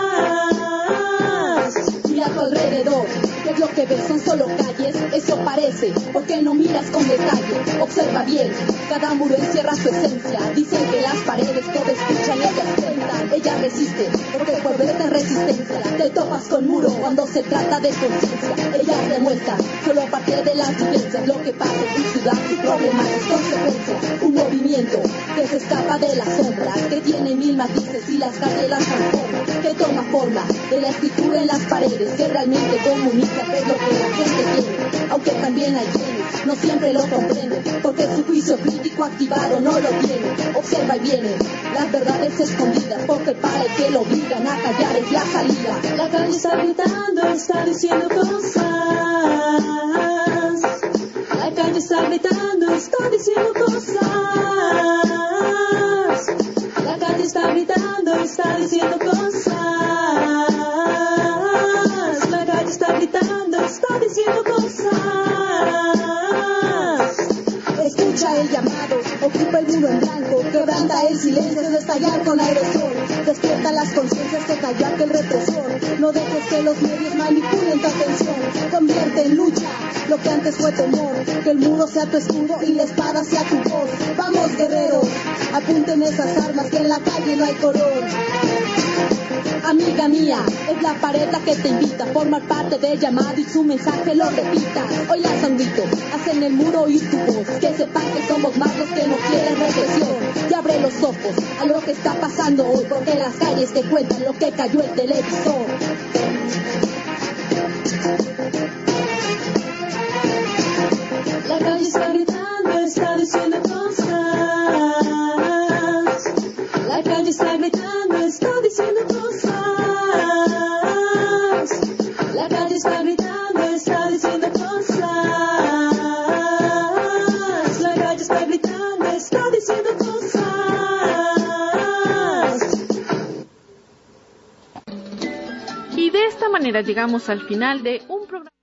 Y a tu alrededor, ¿qué es lo que ves? Son solo calles, eso parece, porque no miras con detalle. Observa bien, cada muro encierra su esencia. Dicen que las paredes todo escuchan y ellas cuentan. Ella resiste, porque por verte resistencia te topas con muro cuando se trata de conciencia. Ellas demuestran, solo a partir de las vivencias, lo que pasa en tu ciudad, tu problema es consecuencia. Un movimiento que se escapa de la sombra, que tiene mil matices y las calles las transforma, que toma forma de la escritura en las paredes, que realmente comunica qué es lo que la gente tiene. Aunque también hay quienes no siempre lo comprenden, porque su juicio crítico activado no lo tiene. Observa y viene las verdades escondidas, porque para el que lo obligan a callar es la salida. La calle está gritando, está diciendo cosas. La calle está gritando, está diciendo cosas. La calle está gritando, está diciendo cosas. La calle está gritando, está diciendo cosas. Escucha el llamado, ocupa el muro en blanco, quebranta el silencio de estallar con aerosol. Despierta las conciencias que cayó aquel represor. No dejes que los medios manipulen tu atención. Convierte en lucha lo que antes fue temor. Que el muro sea tu escudo y la espada sea tu voz. Vamos guerreros, apunten esas armas que en la calle no hay color. Amiga mía, es la pared la que te invita a formar parte del llamado y su mensaje lo repita. Hoy lanza un grito, hacen el muro oír tu voz, que sepan que somos más los que no quieren represión. Y abre los ojos a lo que está pasando hoy, porque en las calles te cuentan lo que cayó el televisor. La calle está gritando, está diciendo cosas. La calle está gritando, está diciendo cosas. La calle está gritando, está diciendo cosas. La calle está gritando, está diciendo cosas. Y de esta manera llegamos al final de un programa.